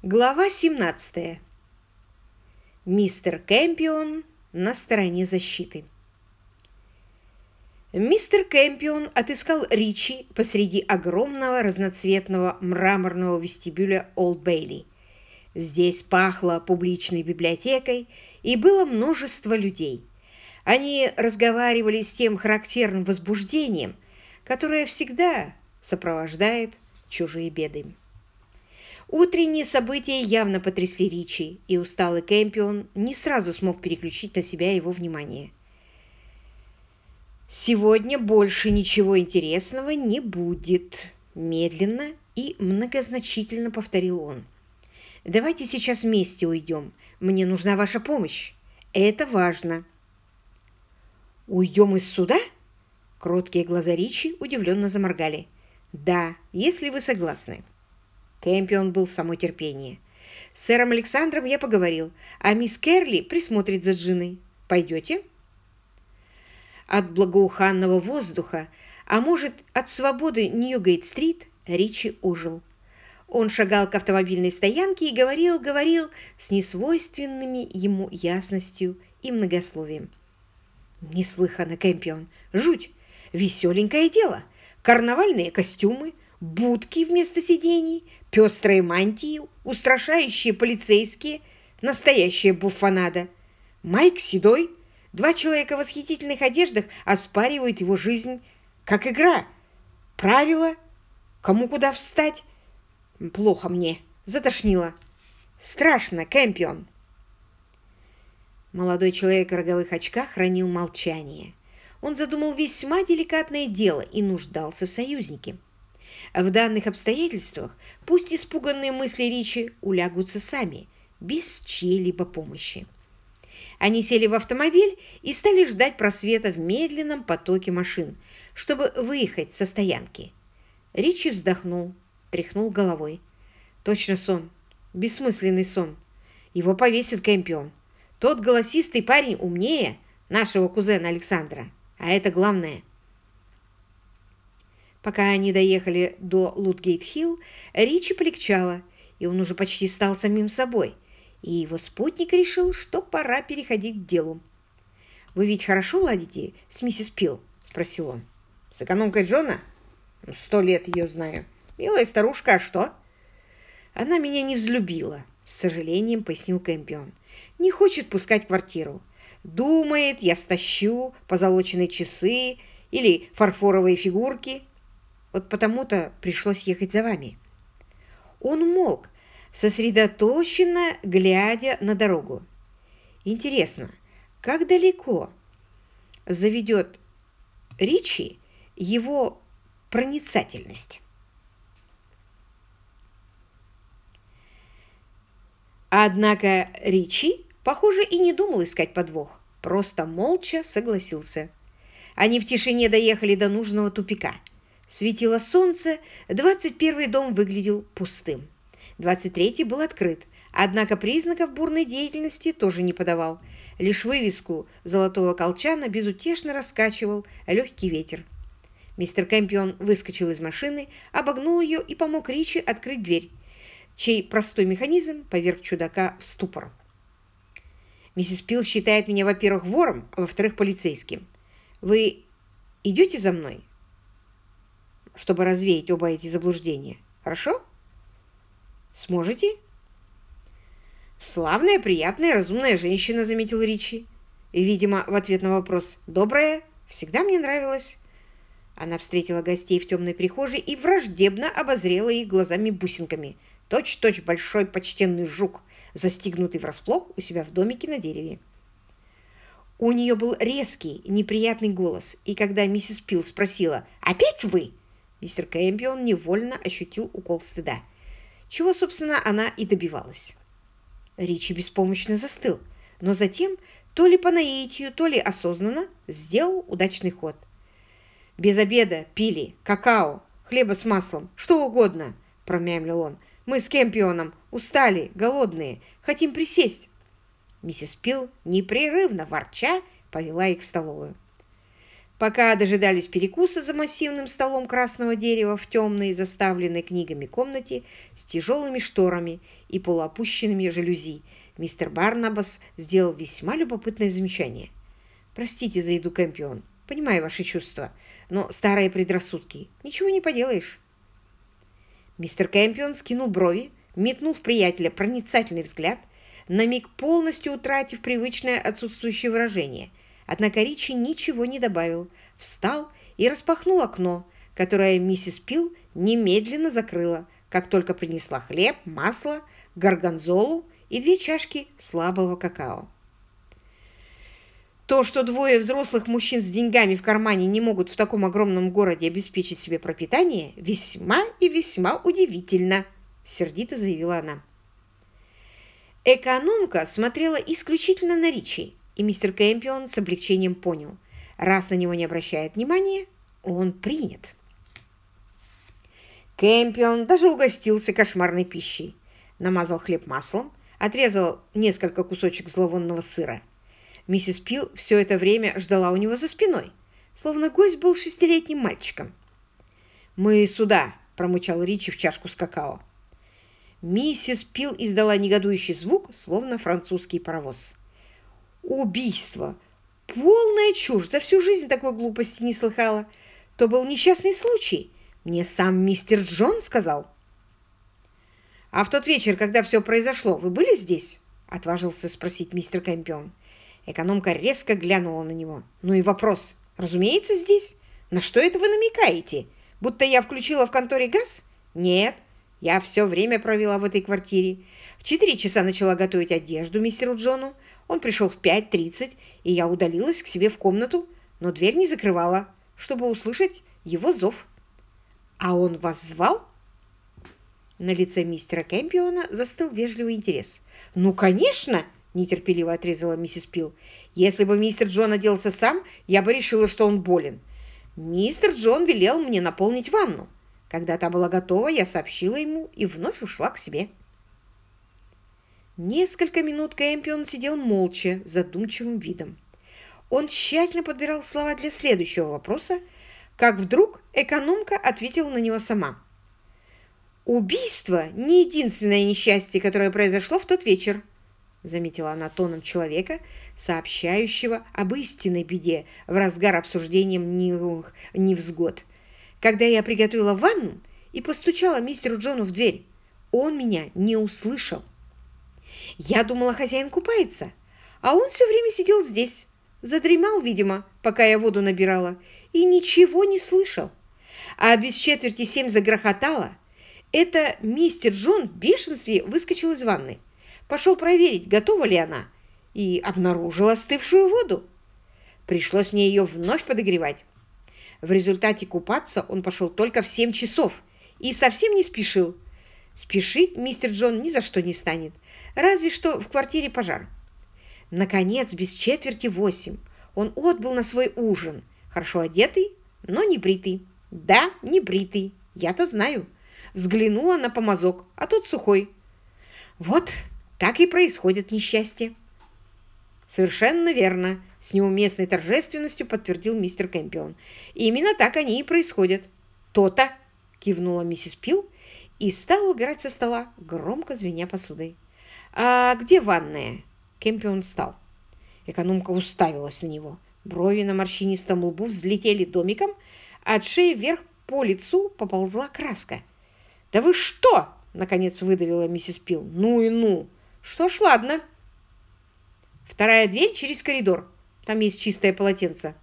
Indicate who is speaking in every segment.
Speaker 1: Глава 17. Мистер Кэмпион на стороне защиты. Мистер Кэмпион отыскал Ричи посреди огромного разноцветного мраморного вестибюля Олд Бейли. Здесь пахло публичной библиотекой и было множество людей. Они разговаривали с тем характерным возбуждением, которое всегда сопровождает чужие беды. Утренние события явно потрясли Ричи, и усталый Кэмпион не сразу смог переключить на себя его внимание. «Сегодня больше ничего интересного не будет», – медленно и многозначительно повторил он. «Давайте сейчас вместе уйдем. Мне нужна ваша помощь. Это важно». «Уйдем из суда?» Кроткие глаза Ричи удивленно заморгали. «Да, если вы согласны». Кэмпион был само терпение. «С сэром Александром я поговорил, а мисс Керли присмотрит за Джиной. Пойдете?» От благоуханного воздуха, а может, от свободы Ньюгейт-стрит, Ричи ожил. Он шагал к автомобильной стоянке и говорил с несвойственными ему ясностью и многословием. «Неслыханно, Кэмпион! Жуть! Веселенькое дело! Карнавальные костюмы, будки вместо сидений, пестрые мантии, устрашающие полицейские, настоящая буфонада. Майк седой, два человека в восхитительных одеждах оспаривают его жизнь, как игра. Правила, кому куда встать. Плохо мне, затошнило. Страшно, Кэмпион». Молодой человек в роговых очках хранил молчание. Он задумал весьма деликатное дело и нуждался в союзнике. В данных обстоятельствах пусть испуганные мысли Ричи улягутся сами, без чьей-либо помощи. Они сели в автомобиль и стали ждать просвета в медленном потоке машин, чтобы выехать со стоянки. Ричи вздохнул, тряхнул головой. Точно сон, бессмысленный сон. Его повесит Кэмпион. Тот голосистый парень умнее нашего кузена Александра, а это главное. Пока они доехали до Лудгейт-Хилл, Ричи полегчало, и он уже почти стал самим собой, и его спутник решил, что пора переходить к делу. «Вы ведь хорошо ладите с миссис Пил?» – спросил он. «С экономкой Джона? 100 лет ее знаю. Милая старушка, а что?» «Она меня не взлюбила», – с сожалением пояснил Кэмпион. «Не хочет пускать квартиру. Думает, я стащу позолоченные часы или фарфоровые фигурки. Вот потому-то пришлось ехать за вами». Он умолк, сосредоточенно глядя на дорогу. Интересно, как далеко заведет Ричи его проницательность? Однако Ричи, похоже, и не думал искать подвох, просто молча согласился. Они в тишине доехали до нужного тупика. Светило солнце, 21-й дом выглядел пустым. 23-й был открыт, однако признаков бурной деятельности тоже не подавал. Лишь вывеску золотого колчана безутешно раскачивал легкий ветер. Мистер Кэмпион выскочил из машины, обогнул ее и помог Ричи открыть дверь, чей простой механизм поверг чудака в ступор. «Миссис Пил считает меня, во-первых, вором, а во-вторых, полицейским. Вы идете за мной, чтобы развеять оба эти заблуждения? Хорошо? Сможете?» «Славная, приятная, разумная женщина», — заметил Ричи. Видимо, в ответ на вопрос «добрая» всегда мне нравилась. Она встретила гостей в темной прихожей и враждебно обозрела их глазами-бусинками. Точь-точь большой почтенный жук, застигнутый врасплох у себя в домике на дереве. У нее был резкий, неприятный голос, и когда миссис Пил спросила «Опять вы?», мистер Кэмпион невольно ощутил укол стыда, чего, собственно, она и добивалась. Ричи беспомощно застыл, но затем, то ли по наитию, то ли осознанно, сделал удачный ход. «Без обеда пили, какао, хлеба с маслом, что угодно», – промямлил он. «Мы с Кэмпионом устали, голодные, хотим присесть». Миссис Пил, непрерывно ворча, повела их в столовую. Пока дожидались перекуса за массивным столом красного дерева в темной, заставленной книгами комнате с тяжелыми шторами и полуопущенными жалюзи, мистер Барнабас сделал весьма любопытное замечание. «Простите за еду, Кэмпион. Понимаю ваши чувства, но старые предрассудки. Ничего не поделаешь». Мистер Кэмпион скинул брови, метнул в приятеля проницательный взгляд, на миг полностью утратив привычное отсутствующее выражение. Однако Ричи ничего не добавил, встал и распахнул окно, которое миссис Пил немедленно закрыла, как только принесла хлеб, масло, горгонзолу и 2 чашки слабого какао. То, что 2 взрослых мужчин с деньгами в кармане не могут в таком огромном городе обеспечить себе пропитание, весьма и весьма удивительно, сердито заявила она. Экономка смотрела исключительно на Ричи, и мистер Кэмпион с облегчением понял, раз на него не обращает внимания, он принят. Кэмпион даже угостился кошмарной пищей, намазал хлеб маслом, отрезал несколько кусочек зловонного сыра. Миссис Пил все это время ждала у него за спиной, словно гость был 6-летним мальчиком. «Мы сюда!» – промычал Ричи в чашку с какао. Миссис Пил издала негодующий звук, словно французский паровоз. «Убийство! Полная чушь! За всю жизнь такой глупости не слыхала. То был несчастный случай. Мне сам мистер Джон сказал». «А в тот вечер, когда все произошло, вы были здесь?» – отважился спросить мистер Кэмпион. Экономка резко глянула на него. «Ну и вопрос. Разумеется, здесь. На что это вы намекаете? Будто я включила в конторе газ? Нет, я все время провела в этой квартире. В 4 часа начала готовить одежду мистеру Джону. Он пришел в 5:30, и я удалилась к себе в комнату, но дверь не закрывала, чтобы услышать его зов. А он вас звал?» На лице мистера Кэмпиона застыл вежливый интерес. «Ну, конечно!» – нетерпеливо отрезала миссис Пил. «Если бы мистер Джон оделся сам, я бы решила, что он болен. Мистер Джон велел мне наполнить ванну. Когда та была готова, я сообщила ему и вновь ушла к себе». Несколько минут Кэмпион сидел молча, с задумчивым видом. Он тщательно подбирал слова для следующего вопроса, как вдруг экономка ответила на него сама. «Убийство – не единственное несчастье, которое произошло в тот вечер», заметила она тоном человека, сообщающего об истинной беде в разгар обсуждения невзгод. «Когда я приготовила ванну и постучала мистеру Джону в дверь, он меня не услышал. Я думала, хозяин купается, а он все время сидел здесь, задремал, видимо, пока я воду набирала, и ничего не слышал. А без 6:45 загрохотало. Это мистер Джон в бешенстве выскочил из ванны. Пошел проверить, готова ли она, и обнаружил остывшую воду. Пришлось мне ее вновь подогревать. В результате купаться он пошел только в 7 часов и совсем не спешил. Спешить мистер Джон ни за что не станет, разве что в квартире пожар. Наконец, без 7:45 он отбыл на свой ужин, хорошо одетый, но не бритый. Да, не бритый, я-то знаю. Взглянула на помазок, а тот сухой. Вот так и происходит несчастье. «Совершенно верно», — с неуместной торжественностью подтвердил мистер Кэмпион. «И именно так они и происходят». «То-то», — кивнула миссис Пил и стала убирать со стола, громко звеня посудой. «А где ванная?» Кэмпион встал. Экономка уставилась на него. Брови на морщинистом лбу взлетели домиком, а от шеи вверх по лицу поползла краска. «Да вы что?» — наконец выдавила миссис Пил. «Ну и ну! Что ж, ладно. Вторая дверь через коридор. Там есть чистое полотенце».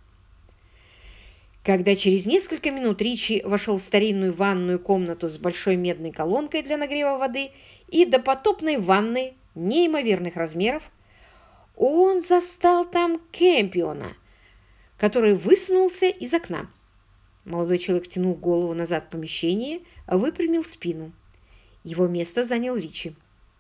Speaker 1: Когда через несколько минут Ричи вошел в старинную ванную комнату с большой медной колонкой для нагрева воды и допотопной ванной неимоверных размеров, он застал там Кэмпиона, который высунулся из окна. Молодой человек втянул голову назад в помещение, выпрямил спину. Его место занял Ричи.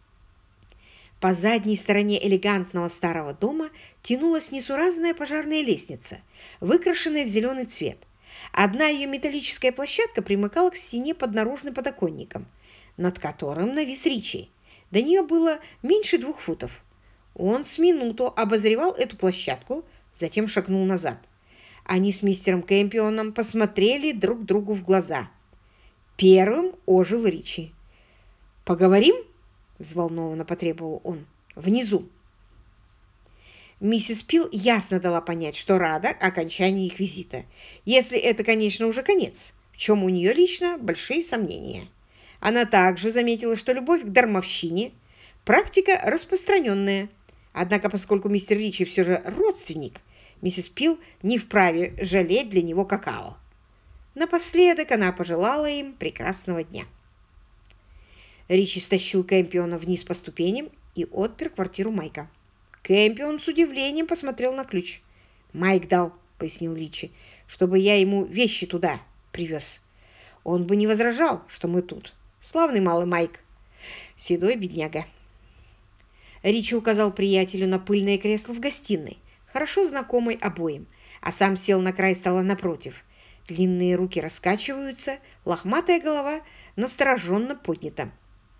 Speaker 1: По задней стороне элегантного старого дома тянулась несуразная пожарная лестница, выкрашенная в зеленый цвет. Одна ее металлическая площадка примыкала к стене под наружным подоконником, над которым навис Ричи. До нее было меньше 2 футов. Он с минуту обозревал эту площадку, затем шагнул назад. Они с мистером Кэмпионом посмотрели друг другу в глаза. Первым ожил Ричи. «Поговорим?» – взволнованно потребовал он. «Внизу». Миссис Пил ясно дала понять, что рада окончанию их визита, если это, конечно, уже конец, в чем у нее лично большие сомнения. Она также заметила, что любовь к дармовщине – практика распространенная. Однако, поскольку мистер Ричи все же родственник, миссис Пил не вправе жалеть для него какао. Напоследок она пожелала им прекрасного дня. Ричи стащил Кэмпиона вниз по ступеням и отпер квартиру Майка. Кэмпион с удивлением посмотрел на ключ. «Майк дал», — пояснил Ричи, — «чтобы я ему вещи туда привез. Он бы не возражал, что мы тут. Славный малый Майк. Седой бедняга». Ричи указал приятелю на пыльное кресло в гостиной, хорошо знакомой обоим, а сам сел на край стола напротив. Длинные руки раскачиваются, лохматая голова настороженно поднята.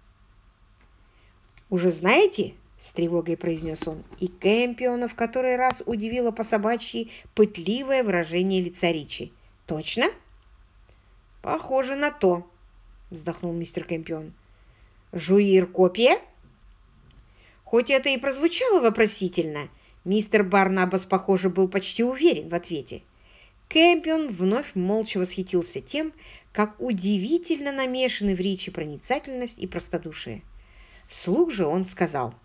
Speaker 1: «Уже знаете?» — с тревогой произнес он, и Кэмпиона в который раз удивило по-собачьи пытливое выражение лица Ричи. «Точно?» «Похоже на то», — вздохнул мистер Кэмпион. «Жуир копия?» Хоть это и прозвучало вопросительно, мистер Барнабас, похоже, был почти уверен в ответе. Кэмпион вновь молча восхитился тем, как удивительно намешаны в Ричи проницательность и простодушие. Вслух же он сказал: